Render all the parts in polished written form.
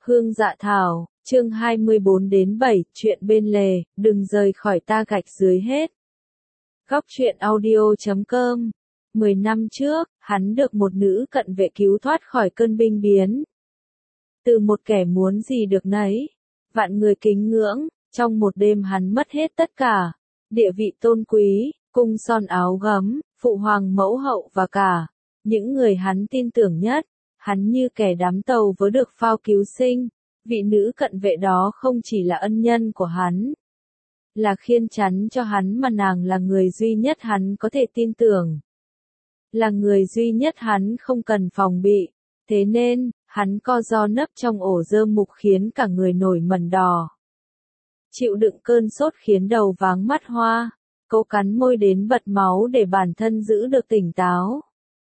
Hương Dạ Thảo, chương 24-7, chuyện bên lề, đừng rời khỏi ta gạch dưới hết. Góc truyện audio.com. 10 năm trước, hắn được một nữ cận vệ cứu thoát khỏi cơn binh biến. Từ một kẻ muốn gì được nấy, vạn người kính ngưỡng, trong một đêm hắn mất hết tất cả. Địa vị tôn quý, cung son áo gấm, phụ hoàng mẫu hậu và cả những người hắn tin tưởng nhất. Hắn như kẻ đám tàu vớ được phao cứu sinh. Vị nữ cận vệ đó không chỉ là ân nhân của hắn, là khiên chắn cho hắn, mà nàng là người duy nhất hắn có thể tin tưởng. Là người duy nhất hắn không cần phòng bị. Thế nên, hắn co ro nấp trong ổ rơm mục khiến cả người nổi mẩn đỏ. Chịu đựng cơn sốt khiến đầu váng mắt hoa, cố cắn môi đến bật máu để bản thân giữ được tỉnh táo.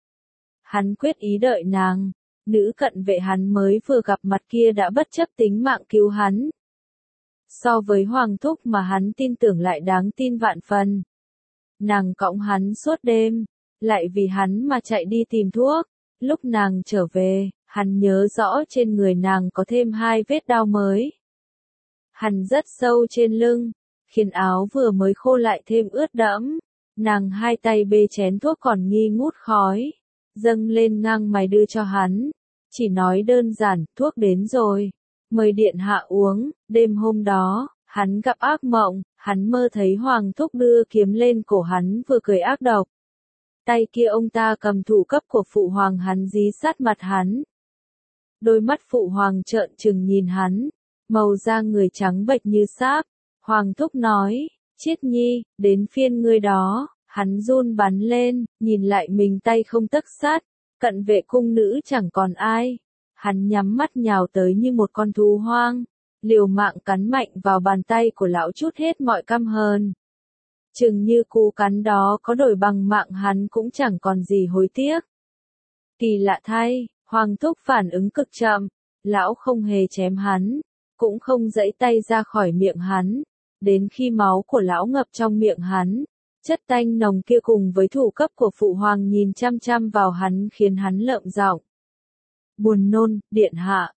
Hắn quyết ý đợi nàng. Nữ cận vệ hắn mới vừa gặp mặt kia đã bất chấp tính mạng cứu hắn. So với Hoàng Thúc mà hắn tin tưởng lại đáng tin vạn phần. Nàng cõng hắn suốt đêm, lại vì hắn mà chạy đi tìm thuốc. Lúc nàng trở về, hắn nhớ rõ trên người nàng có thêm 2 vết đao mới. Hắn rất sâu trên lưng, khiến áo vừa mới khô lại thêm ướt đẫm. Nàng 2 tay bê chén thuốc còn nghi ngút khói, dâng lên ngang mày đưa cho hắn. Chỉ nói đơn giản, thuốc đến rồi, mời điện hạ uống. Đêm hôm đó, hắn gặp ác mộng, hắn mơ thấy Hoàng Thúc đưa kiếm lên cổ hắn vừa cười ác độc. Tay kia ông ta cầm thủ cấp của phụ hoàng hắn dí sát mặt hắn. Đôi mắt phụ hoàng trợn trừng nhìn hắn, màu da người trắng bệch như sáp. Hoàng Thúc nói, Chiết Nhi, đến phiên ngươi đó. Hắn run bắn lên, nhìn lại mình tay không tấc sát. Cận vệ cung nữ chẳng còn ai. Hắn nhắm mắt nhào tới như một con thú hoang, liều mạng cắn mạnh vào bàn tay của lão, trút hết mọi căm hờn. Chừng như cú cắn đó có đổi bằng mạng hắn cũng chẳng còn gì hối tiếc. Kỳ lạ thay, Hoàng Thúc phản ứng cực chậm, lão không hề chém hắn, cũng không giãy tay ra khỏi miệng hắn, đến khi máu của lão ngập trong miệng hắn. Chất tanh nồng kia cùng với thủ cấp của phụ hoàng nhìn chăm chăm vào hắn khiến hắn lợm giọng. Buồn nôn, điện hạ,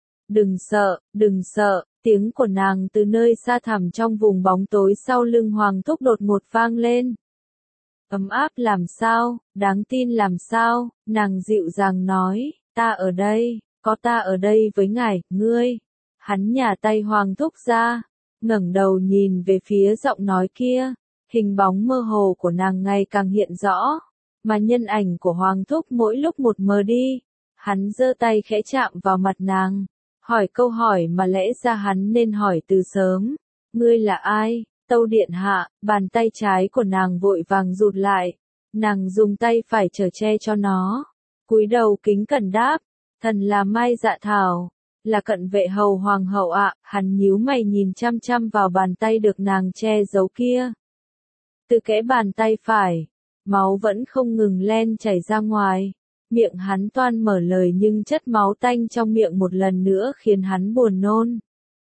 đừng sợ, tiếng của nàng từ nơi xa thẳm trong vùng bóng tối sau lưng Hoàng Thúc đột ngột vang lên. Ấm áp làm sao, đáng tin làm sao, nàng dịu dàng nói, ta ở đây, có ta ở đây với ngài, ngươi. Hắn nhả tay Hoàng Thúc ra, ngẩng đầu nhìn về phía giọng nói kia. Hình bóng mơ hồ của nàng ngày càng hiện rõ, mà nhân ảnh của Hoàng Thúc mỗi lúc một mờ đi. Hắn giơ tay khẽ chạm vào mặt nàng, hỏi câu hỏi mà lẽ ra hắn nên hỏi từ sớm. Ngươi là ai, tâu điện hạ? Bàn tay trái của nàng vội vàng rụt lại, nàng dùng tay phải chở che cho nó, cúi đầu kính cẩn đáp, thần là Mai Dạ Thảo, là cận vệ hầu hoàng hậu ạ. Hắn nhíu mày nhìn chăm chăm vào bàn tay được nàng che giấu kia. Từ kẽ bàn tay phải, máu vẫn không ngừng len chảy ra ngoài. Miệng hắn toan mở lời nhưng chất máu tanh trong miệng một lần nữa khiến hắn buồn nôn.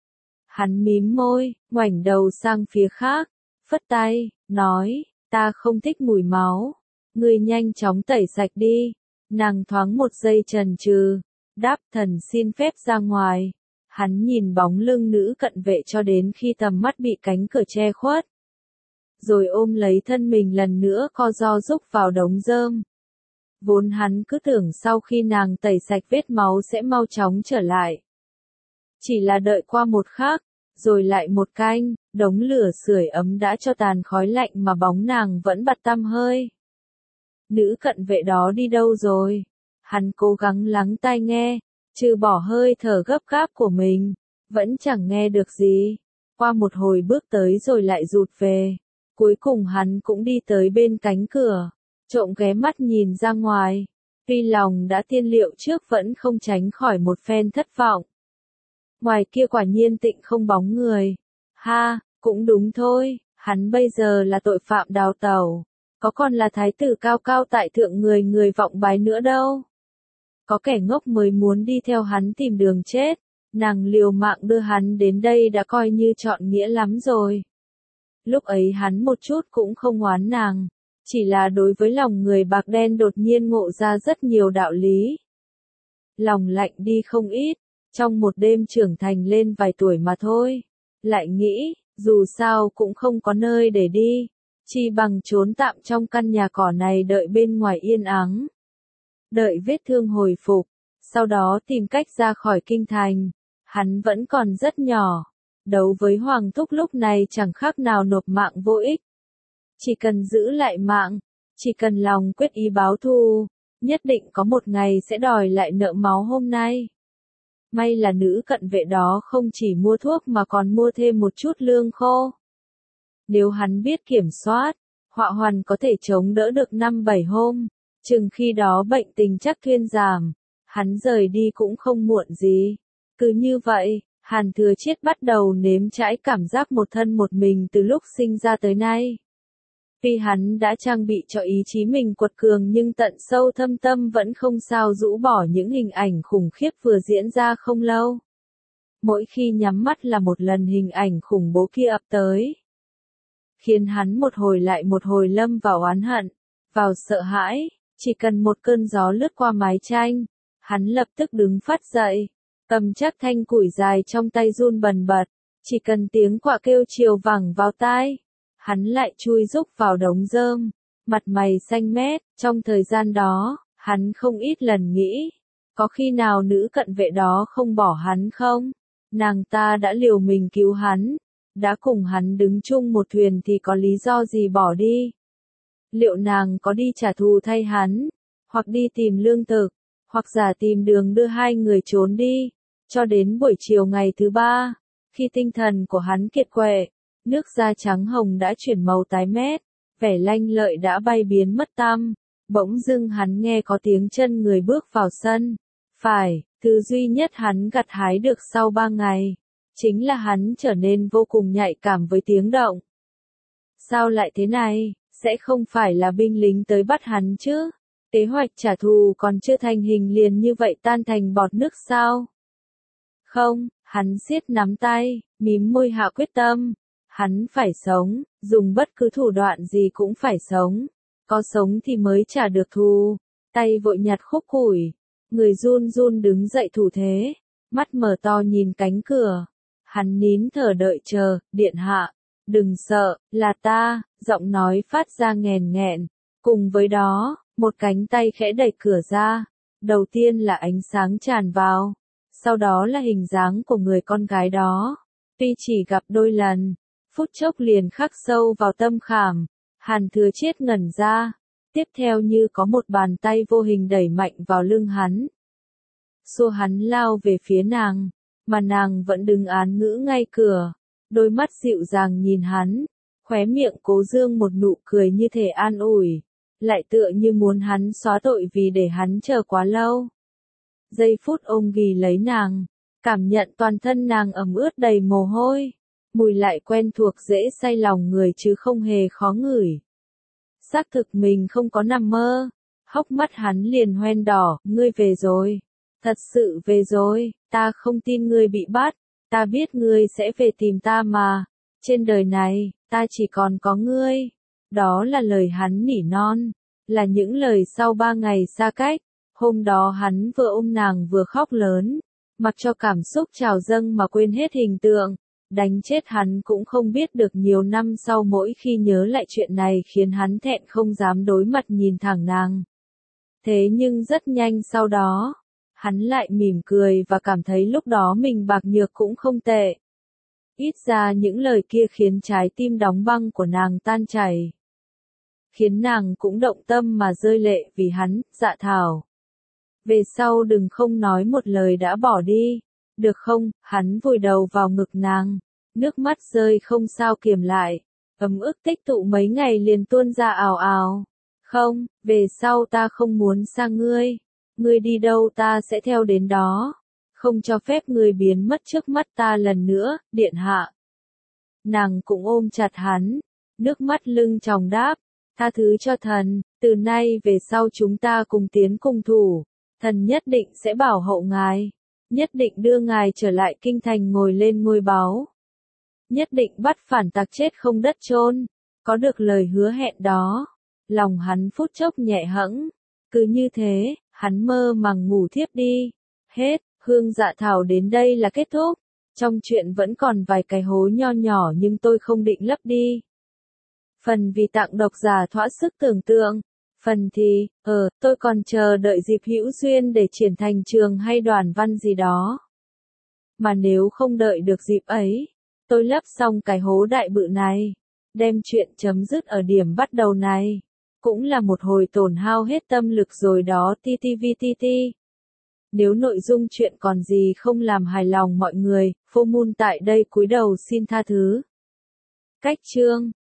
Hắn mím môi, ngoảnh đầu sang phía khác, phất tay, nói, ta không thích mùi máu. Ngươi nhanh chóng tẩy sạch đi. Nàng thoáng một giây chần chừ, đáp, thần xin phép ra ngoài. Hắn nhìn bóng lưng nữ cận vệ cho đến khi tầm mắt bị cánh cửa che khuất. Rồi ôm lấy thân mình lần nữa co ro rúc vào đống rơm. Vốn hắn cứ tưởng sau khi nàng tẩy sạch vết máu sẽ mau chóng trở lại. Chỉ là đợi qua một khắc, rồi lại một canh, đống lửa sưởi ấm đã cho tàn khói lạnh mà bóng nàng vẫn bặt tăm hơi. Nữ cận vệ đó đi đâu rồi? Hắn cố gắng lắng tai nghe, trừ bỏ hơi thở gấp gáp của mình, vẫn chẳng nghe được gì. Qua một hồi bước tới rồi lại rụt về. Cuối cùng hắn cũng đi tới bên cánh cửa, trộm ghé mắt nhìn ra ngoài. Tuy lòng đã tiên liệu trước vẫn không tránh khỏi một phen thất vọng. Ngoài kia quả nhiên tịnh không bóng người. Ha, cũng đúng thôi, hắn bây giờ là tội phạm đào tẩu. Có còn là thái tử cao cao tại thượng người vọng bái nữa đâu. Có kẻ ngốc mới muốn đi theo hắn tìm đường chết. Nàng liều mạng đưa hắn đến đây đã coi như trọn nghĩa lắm rồi. Lúc ấy hắn một chút cũng không oán nàng, chỉ là đối với lòng người bạc đen đột nhiên ngộ ra rất nhiều đạo lý. Lòng lạnh đi không ít, trong một đêm trưởng thành lên vài tuổi mà thôi. Lại nghĩ, dù sao cũng không có nơi để đi, chi bằng trốn tạm trong căn nhà cỏ này đợi bên ngoài yên ắng. Đợi vết thương hồi phục, sau đó tìm cách ra khỏi kinh thành. Hắn vẫn còn rất nhỏ, đấu với Hoàng Thúc lúc này chẳng khác nào nộp mạng vô ích. Chỉ cần giữ lại mạng, chỉ cần lòng quyết ý báo thù, nhất định có một ngày sẽ đòi lại nợ máu hôm nay. May là nữ cận vệ đó không chỉ mua thuốc mà còn mua thêm một chút lương khô. Nếu hắn biết kiểm soát, họa hoàn có thể chống đỡ được 5-7 hôm, chừng khi đó bệnh tình chắc thuyên giảm, hắn rời đi cũng không muộn gì. Cứ như vậy, Hàn Thừa Chiết bắt đầu nếm trải cảm giác một thân một mình từ lúc sinh ra tới nay. Tuy hắn đã trang bị cho ý chí mình quật cường nhưng tận sâu thâm tâm vẫn không sao rũ bỏ những hình ảnh khủng khiếp vừa diễn ra không lâu. Mỗi khi nhắm mắt là một lần hình ảnh khủng bố kia ập tới, khiến hắn một hồi lại một hồi lâm vào oán hận, vào sợ hãi. Chỉ cần một cơn gió lướt qua mái tranh, hắn lập tức đứng phát dậy, cầm chắc thanh củi dài trong tay run bần bật. Chỉ cần tiếng quạ kêu chiều vẳng vào tai, hắn lại chui rúc vào đống rơm, mặt mày xanh mét. Trong thời gian đó, hắn không ít lần nghĩ, có khi nào nữ cận vệ đó không bỏ hắn không? Nàng ta đã liều mình cứu hắn, đã cùng hắn đứng chung một thuyền thì có lý do gì bỏ đi? Liệu nàng có đi trả thù thay hắn, hoặc đi tìm lương thực, hoặc giả tìm đường đưa hai người trốn đi? Cho đến buổi chiều ngày thứ 3, khi tinh thần của hắn kiệt quệ, nước da trắng hồng đã chuyển màu tái mét, vẻ lanh lợi đã bay biến mất tăm. Bỗng dưng hắn nghe có tiếng chân người bước vào sân. Phải, thứ duy nhất hắn gặt hái được sau 3 ngày, chính là hắn trở nên vô cùng nhạy cảm với tiếng động. Sao lại thế này, sẽ không phải là binh lính tới bắt hắn chứ? Kế hoạch trả thù còn chưa thành hình liền như vậy tan thành bọt nước sao? Không, hắn siết nắm tay, mím môi hạ quyết tâm. Hắn phải sống, dùng bất cứ thủ đoạn gì cũng phải sống. Có sống thì mới trả được thù. Tay vội nhặt khúc củi, người run run đứng dậy thủ thế, mắt mở to nhìn cánh cửa. Hắn nín thở đợi chờ, điện hạ, đừng sợ, là ta, giọng nói phát ra nghèn nghẹn. Cùng với đó, một cánh tay khẽ đẩy cửa ra. Đầu tiên là ánh sáng tràn vào, sau đó là hình dáng của người con gái đó. Tuy chỉ gặp đôi lần, phút chốc liền khắc sâu vào tâm khảm. Hàn Thừa Chiết ngẩn ra, tiếp theo như có một bàn tay vô hình đẩy mạnh vào lưng hắn. Xua hắn lao về phía nàng, mà nàng vẫn đứng án ngữ ngay cửa, đôi mắt dịu dàng nhìn hắn, khóe miệng cố dương một nụ cười như thể an ủi, lại tựa như muốn hắn xóa tội vì để hắn chờ quá lâu. Giây phút ôm ghì lấy nàng, cảm nhận toàn thân nàng ẩm ướt đầy mồ hôi, mùi lại quen thuộc dễ say lòng người chứ không hề khó ngửi. Xác thực mình không có nằm mơ, hốc mắt hắn liền hoen đỏ, ngươi về rồi, thật sự về rồi, ta không tin ngươi bị bắt, ta biết ngươi sẽ về tìm ta mà, trên đời này, ta chỉ còn có ngươi. Đó là lời hắn nỉ non, là những lời sau 3 ngày xa cách. Hôm đó hắn vừa ôm nàng vừa khóc lớn, mặc cho cảm xúc trào dâng mà quên hết hình tượng. Đánh chết hắn cũng không biết được nhiều năm sau mỗi khi nhớ lại chuyện này khiến hắn thẹn không dám đối mặt nhìn thẳng nàng. Thế nhưng rất nhanh sau đó, hắn lại mỉm cười và cảm thấy lúc đó mình bạc nhược cũng không tệ. Ít ra những lời kia khiến trái tim đóng băng của nàng tan chảy. Khiến nàng cũng động tâm mà rơi lệ vì hắn, Dạ Thảo. Về sau đừng không nói một lời đã bỏ đi, được không? Hắn vùi đầu vào ngực nàng, nước mắt rơi không sao kiềm lại, ấm ức tích tụ mấy ngày liền tuôn ra ào ào. Không, về sau ta không muốn xa ngươi, ngươi đi đâu ta sẽ theo đến đó, không cho phép ngươi biến mất trước mắt ta lần nữa, điện hạ. Nàng cũng ôm chặt hắn, nước mắt lưng tròng đáp, tha thứ cho thần, từ nay về sau chúng ta cùng tiến cùng thủ. Thần nhất định sẽ bảo hộ ngài, nhất định đưa ngài trở lại kinh thành ngồi lên ngôi báu. Nhất định bắt phản tặc chết không đất chôn. Có được lời hứa hẹn đó, lòng hắn phút chốc nhẹ hẫng. Cứ như thế, hắn mơ màng ngủ thiếp đi. Hết. Hương Dạ Thảo đến đây là kết thúc. Trong chuyện vẫn còn vài cái hố nho nhỏ nhưng tôi không định lấp đi. Phần vì tặng độc giả thỏa sức tưởng tượng. Phần thì, tôi còn chờ đợi dịp hữu duyên để triển thành trường hay đoàn văn gì đó. Mà nếu không đợi được dịp ấy, tôi lấp xong cái hố đại bự này, đem chuyện chấm dứt ở điểm bắt đầu này. Cũng là một hồi tổn hao hết tâm lực rồi đó TTVTT. Nếu nội dung chuyện còn gì không làm hài lòng mọi người, Full Moon tại đây cúi đầu xin tha thứ. Cách chương